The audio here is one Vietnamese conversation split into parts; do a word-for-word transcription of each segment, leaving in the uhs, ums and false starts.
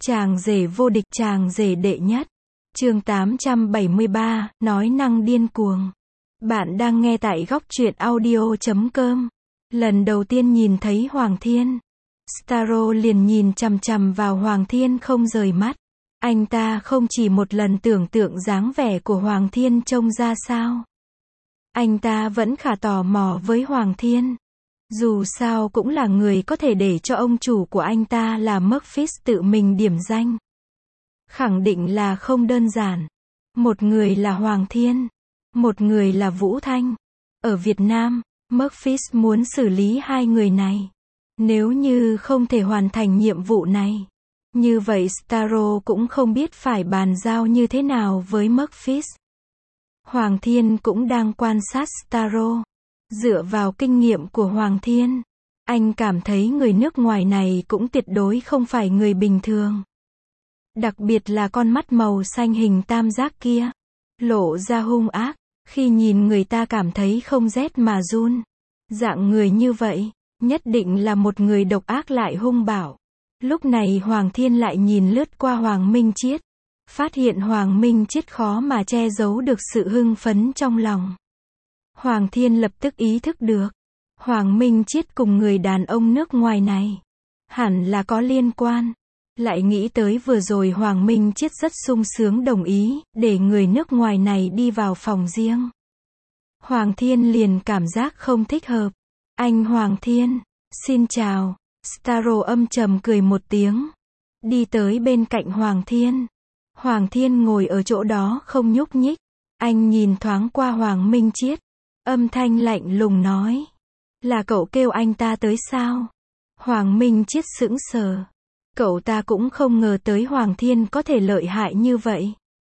Chàng rể vô địch, chàng rể đệ nhất. Chương tám trăm bảy mươi ba, nói năng điên cuồng. Bạn đang nghe tại góc truyện audio chấm com. Lần đầu tiên nhìn thấy Hoàng Thiên, Starro liền nhìn chằm chằm vào Hoàng Thiên không rời mắt. Anh ta không chỉ một lần tưởng tượng dáng vẻ của Hoàng Thiên trông ra sao. Anh ta vẫn khá tò mò với Hoàng Thiên. Dù sao cũng là người có thể để cho ông chủ của anh ta là Murphys tự mình điểm danh. Khẳng định là không đơn giản. Một người là Hoàng Thiên, một người là Vũ Thanh. Ở Việt Nam, Murphys muốn xử lý hai người này. Nếu như không thể hoàn thành nhiệm vụ này, như vậy Starro cũng không biết phải bàn giao như thế nào với Murphys. Hoàng Thiên cũng đang quan sát Starro. Dựa vào kinh nghiệm của Hoàng Thiên, anh cảm thấy người nước ngoài này cũng tuyệt đối không phải người bình thường. Đặc biệt là con mắt màu xanh hình tam giác kia, lộ ra hung ác, khi nhìn người ta cảm thấy không rét mà run. Dạng người như vậy, nhất định là một người độc ác lại hung bạo. Lúc này Hoàng Thiên lại nhìn lướt qua Hoàng Minh Chiết, phát hiện Hoàng Minh Chiết khó mà che giấu được sự hưng phấn trong lòng. Hoàng Thiên lập tức ý thức được, Hoàng Minh Chiết cùng người đàn ông nước ngoài này hẳn là có liên quan. Lại nghĩ tới vừa rồi Hoàng Minh Chiết rất sung sướng đồng ý để người nước ngoài này đi vào phòng riêng. Hoàng Thiên liền cảm giác không thích hợp. Anh Hoàng Thiên, xin chào. Starro âm trầm cười một tiếng, đi tới bên cạnh Hoàng Thiên. Hoàng Thiên ngồi ở chỗ đó không nhúc nhích. Anh nhìn thoáng qua Hoàng Minh Chiết, âm thanh lạnh lùng nói, là cậu kêu anh ta tới sao? Hoàng Minh Chiết sững sờ. Cậu ta cũng không ngờ tới Hoàng Thiên có thể lợi hại như vậy.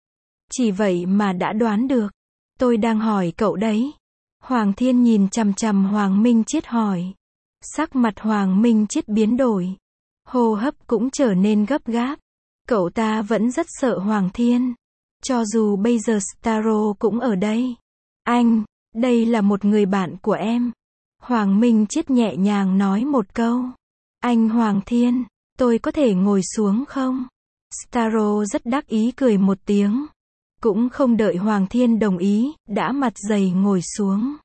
Chỉ vậy mà đã đoán được. Tôi đang hỏi cậu đấy. Hoàng Thiên nhìn chằm chằm Hoàng Minh Chiết hỏi. Sắc mặt Hoàng Minh Chiết biến đổi. Hô hấp cũng trở nên gấp gáp. Cậu ta vẫn rất sợ Hoàng Thiên. Cho dù bây giờ Starro cũng ở đây. Anh, đây là một người bạn của em. Hoàng Minh Chiết nhẹ nhàng nói một câu. Anh Hoàng Thiên, tôi có thể ngồi xuống không? Starro rất đắc ý cười một tiếng. Cũng không đợi Hoàng Thiên đồng ý, đã mặt dày ngồi xuống.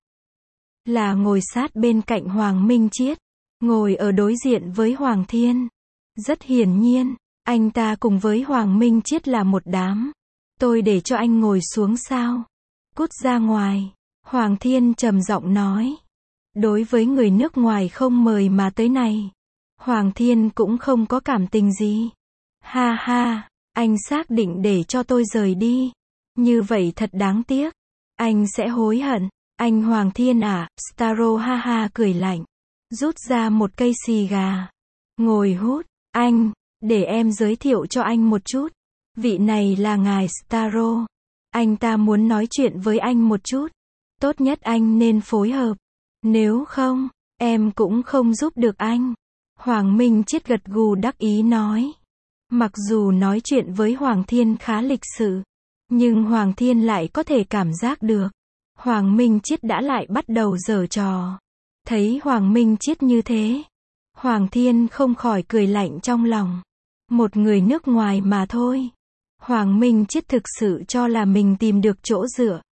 Là ngồi sát bên cạnh Hoàng Minh Chiết, ngồi ở đối diện với Hoàng Thiên. Rất hiển nhiên, anh ta cùng với Hoàng Minh Chiết là một đám. Tôi để cho anh ngồi xuống sao? Cút ra ngoài. Hoàng Thiên trầm giọng nói. Đối với người nước ngoài không mời mà tới này, Hoàng Thiên cũng không có cảm tình gì. Ha ha, anh xác định để cho tôi rời đi. Như vậy thật đáng tiếc. Anh sẽ hối hận. Anh Hoàng Thiên à? Starro ha ha cười lạnh, rút ra một cây xì gà. Ngồi hút. Anh, để em giới thiệu cho anh một chút. Vị này là ngài Starro. Anh ta muốn nói chuyện với anh một chút. Tốt nhất anh nên phối hợp. Nếu không, em cũng không giúp được anh. Hoàng Minh Chiết gật gù đắc ý nói. Mặc dù nói chuyện với Hoàng Thiên khá lịch sự, nhưng Hoàng Thiên lại có thể cảm giác được. Hoàng Minh Chiết đã lại bắt đầu giở trò. Thấy Hoàng Minh Chiết như thế, Hoàng Thiên không khỏi cười lạnh trong lòng. Một người nước ngoài mà thôi. Hoàng Minh Chiết thực sự cho là mình tìm được chỗ dựa.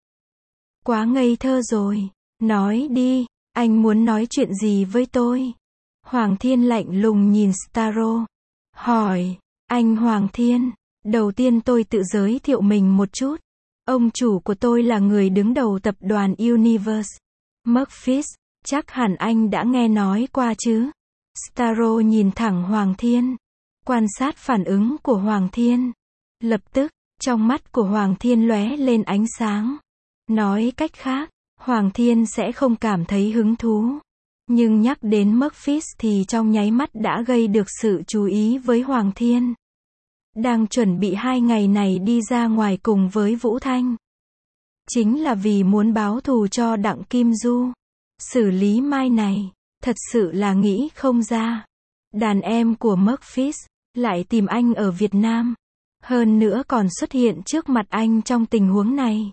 Quá ngây thơ rồi. Nói đi, anh muốn nói chuyện gì với tôi? Hoàng Thiên lạnh lùng nhìn Starro. Hỏi, anh Hoàng Thiên, đầu tiên tôi tự giới thiệu mình một chút. Ông chủ của tôi là người đứng đầu tập đoàn Universe Murphys, chắc hẳn anh đã nghe nói qua chứ? Starro nhìn thẳng Hoàng Thiên, quan sát phản ứng của Hoàng Thiên. Lập tức, trong mắt của Hoàng Thiên lóe lên ánh sáng. Nói cách khác, Hoàng Thiên sẽ không cảm thấy hứng thú. Nhưng nhắc đến Murphys thì trong nháy mắt đã gây được sự chú ý với Hoàng Thiên. Đang chuẩn bị hai ngày này đi ra ngoài cùng với Vũ Thanh. Chính là vì muốn báo thù cho Đặng Kim Du. Xử lý Mai này, thật sự là nghĩ không ra. Đàn em của Murphys lại tìm anh ở Việt Nam. Hơn nữa còn xuất hiện trước mặt anh trong tình huống này.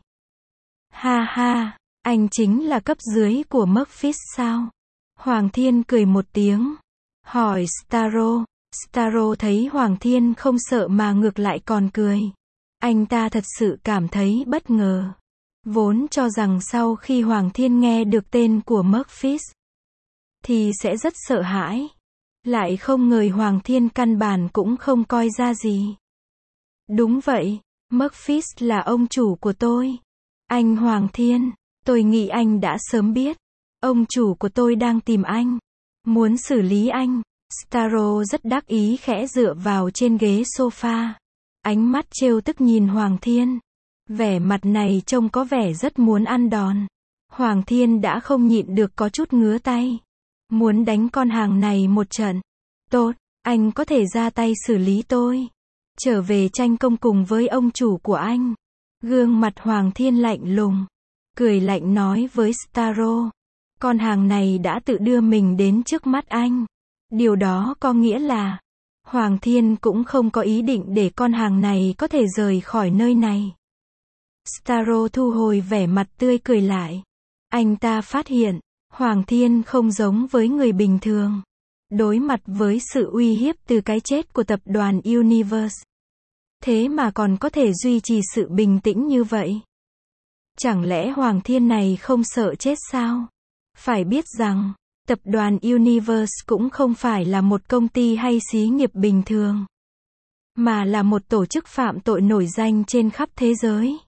Ha ha, anh chính là cấp dưới của Murphys sao? Hoàng Thiên cười một tiếng. Hỏi Starro, Starro thấy Hoàng Thiên không sợ mà ngược lại còn cười. Anh ta thật sự cảm thấy bất ngờ. Vốn cho rằng sau khi Hoàng Thiên nghe được tên của Murphys thì sẽ rất sợ hãi. Lại không ngờ Hoàng Thiên căn bản cũng không coi ra gì. Đúng vậy, Murphys là ông chủ của tôi. Anh Hoàng Thiên, tôi nghĩ anh đã sớm biết. Ông chủ của tôi đang tìm anh. Muốn xử lý anh. Starro rất đắc ý khẽ dựa vào trên ghế sofa. Ánh mắt trêu tức nhìn Hoàng Thiên. Vẻ mặt này trông có vẻ rất muốn ăn đòn. Hoàng Thiên đã không nhịn được có chút ngứa tay. Muốn đánh con hàng này một trận. Tốt, anh có thể ra tay xử lý tôi. Trở về tranh công cùng với ông chủ của anh. Gương mặt Hoàng Thiên lạnh lùng. Cười lạnh nói với Starro. Con hàng này đã tự đưa mình đến trước mắt anh. Điều đó có nghĩa là Hoàng Thiên cũng không có ý định để con hàng này có thể rời khỏi nơi này. Starro thu hồi vẻ mặt tươi cười lại. Anh ta phát hiện, Hoàng Thiên không giống với người bình thường. Đối mặt với sự uy hiếp từ cái chết của tập đoàn Universe. Thế mà còn có thể duy trì sự bình tĩnh như vậy. Chẳng lẽ Hoàng Thiên này không sợ chết sao? Phải biết rằng, tập đoàn Universe cũng không phải là một công ty hay xí nghiệp bình thường. Mà là một tổ chức phạm tội nổi danh trên khắp thế giới.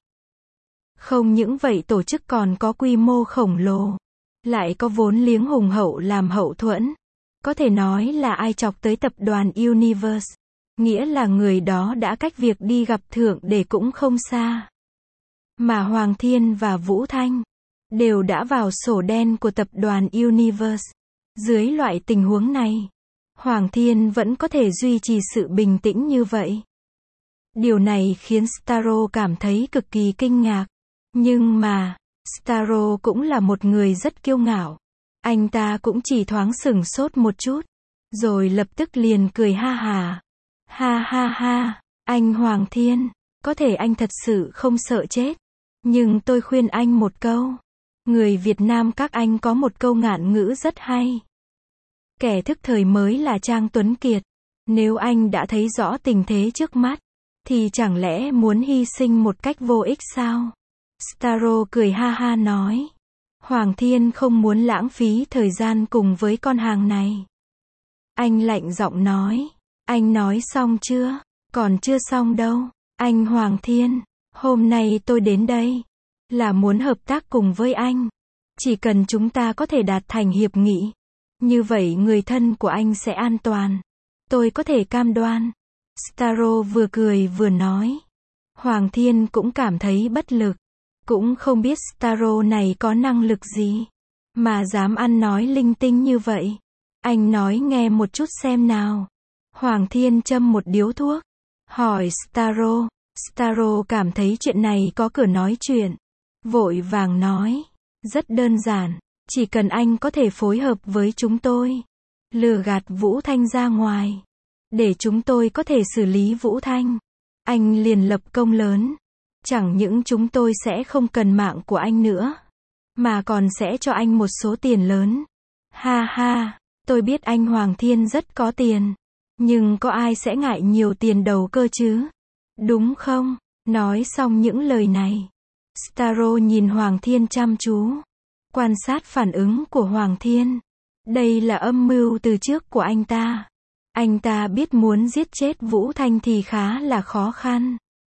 Không những vậy tổ chức còn có quy mô khổng lồ. Lại có vốn liếng hùng hậu làm hậu thuẫn. Có thể nói là ai chọc tới tập đoàn Universe. Nghĩa là người đó đã cách việc đi gặp thượng đế cũng không xa. Mà Hoàng Thiên và Vũ Thanh đều đã vào sổ đen của tập đoàn Universe. Dưới loại tình huống này, Hoàng Thiên vẫn có thể duy trì sự bình tĩnh như vậy. Điều này khiến Starro cảm thấy cực kỳ kinh ngạc. Nhưng mà, Starro cũng là một người rất kiêu ngạo. Anh ta cũng chỉ thoáng sửng sốt một chút. Rồi lập tức liền cười ha hà. Ha ha ha, anh Hoàng Thiên, có thể anh thật sự không sợ chết. Nhưng tôi khuyên anh một câu. Người Việt Nam các anh có một câu ngạn ngữ rất hay. Kẻ thức thời mới là Trang Tuấn Kiệt. Nếu anh đã thấy rõ tình thế trước mắt, thì chẳng lẽ muốn hy sinh một cách vô ích sao? Starro cười ha ha nói. Hoàng Thiên không muốn lãng phí thời gian cùng với con hàng này. Anh lạnh giọng nói. Anh nói xong chưa? Còn chưa xong đâu. Anh Hoàng Thiên, hôm nay tôi đến đây là muốn hợp tác cùng với anh. Chỉ cần chúng ta có thể đạt thành hiệp nghị, như vậy người thân của anh sẽ an toàn. Tôi có thể cam đoan. Starro vừa cười vừa nói. Hoàng Thiên cũng cảm thấy bất lực. Cũng không biết Starro này có năng lực gì mà dám ăn nói linh tinh như vậy. Anh nói nghe một chút xem nào. Hoàng Thiên châm một điếu thuốc. Hỏi Starro. Starro cảm thấy chuyện này có cửa nói chuyện. Vội vàng nói. Rất đơn giản. Chỉ cần anh có thể phối hợp với chúng tôi. Lừa gạt Vũ Thanh ra ngoài. Để chúng tôi có thể xử lý Vũ Thanh. Anh liền lập công lớn. Chẳng những chúng tôi sẽ không cần mạng của anh nữa. Mà còn sẽ cho anh một số tiền lớn. Ha ha. Tôi biết anh Hoàng Thiên rất có tiền. Nhưng có ai sẽ ngại nhiều tiền đầu cơ chứ? Đúng không? Nói xong những lời này. Starro nhìn Hoàng Thiên chăm chú. Quan sát phản ứng của Hoàng Thiên. Đây là âm mưu từ trước của anh ta. Anh ta biết muốn giết chết Vũ Thanh thì khá là khó khăn.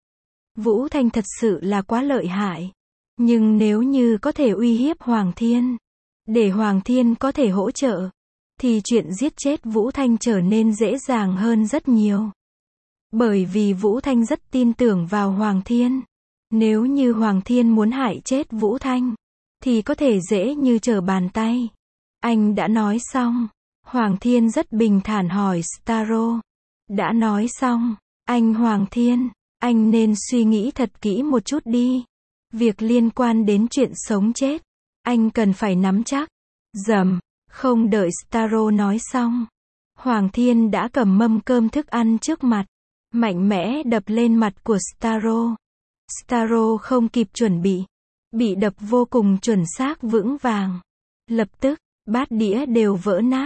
Vũ Thanh thật sự là quá lợi hại. Nhưng nếu như có thể uy hiếp Hoàng Thiên, để Hoàng Thiên có thể hỗ trợ, thì chuyện giết chết Vũ Thanh trở nên dễ dàng hơn rất nhiều. Bởi vì Vũ Thanh rất tin tưởng vào Hoàng Thiên. Nếu như Hoàng Thiên muốn hại chết Vũ Thanh, thì có thể dễ như trở bàn tay. Anh đã nói xong. Hoàng Thiên rất bình thản hỏi Starro. Đã nói xong. Anh Hoàng Thiên, anh nên suy nghĩ thật kỹ một chút đi. Việc liên quan đến chuyện sống chết, anh cần phải nắm chắc. Dầm. Không đợi Starro nói xong, Hoàng Thiên đã cầm mâm cơm thức ăn trước mặt, mạnh mẽ đập lên mặt của Starro. Starro không kịp chuẩn bị, bị đập vô cùng chuẩn xác vững vàng. Lập tức, bát đĩa đều vỡ nát.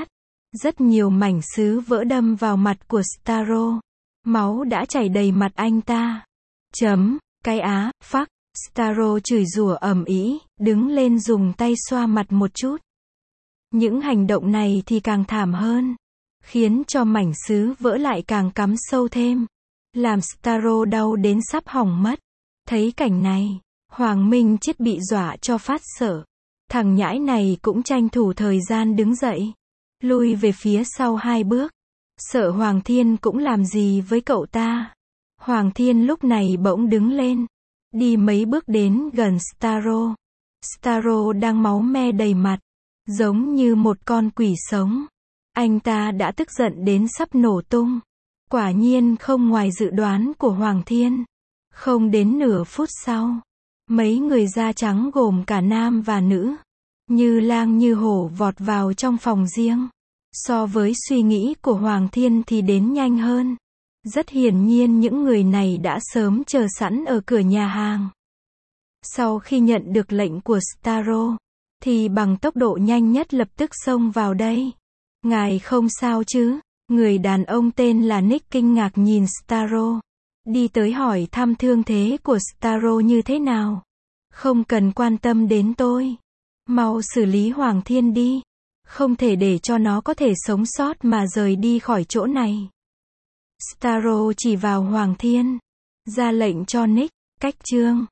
Rất nhiều mảnh sứ vỡ đâm vào mặt của Starro. Máu đã chảy đầy mặt anh ta. Chấm, cái á, phắc. Starro chửi rủa ầm ĩ, đứng lên dùng tay xoa mặt một chút. Những hành động này thì càng thảm hơn, khiến cho mảnh sứ vỡ lại càng cắm sâu thêm, làm Starro đau đến sắp hỏng mất. Thấy cảnh này, Hoàng Minh Chết bị dọa cho phát sợ. Thằng nhãi này cũng tranh thủ thời gian đứng dậy, lui về phía sau hai bước, sợ Hoàng Thiên cũng làm gì với cậu ta. Hoàng Thiên lúc này bỗng đứng lên, đi mấy bước đến gần Starro. Starro đang máu me đầy mặt, giống như một con quỷ sống. Anh ta đã tức giận đến sắp nổ tung. Quả nhiên không ngoài dự đoán của Hoàng Thiên. Không đến nửa phút sau, mấy người da trắng gồm cả nam và nữ, như lang như hổ vọt vào trong phòng riêng. So với suy nghĩ của Hoàng Thiên thì đến nhanh hơn. Rất hiển nhiên những người này đã sớm chờ sẵn ở cửa nhà hàng. Sau khi nhận được lệnh của Starro, thì bằng tốc độ nhanh nhất lập tức xông vào đây. Ngài không sao chứ? Người đàn ông tên là Nick kinh ngạc nhìn Starro, đi tới hỏi thăm thương thế của Starro như thế nào. Không cần quan tâm đến tôi. Mau xử lý Hoàng Thiên đi. Không thể để cho nó có thể sống sót mà rời đi khỏi chỗ này. Starro chỉ vào Hoàng Thiên, ra lệnh cho Nick, cách chương.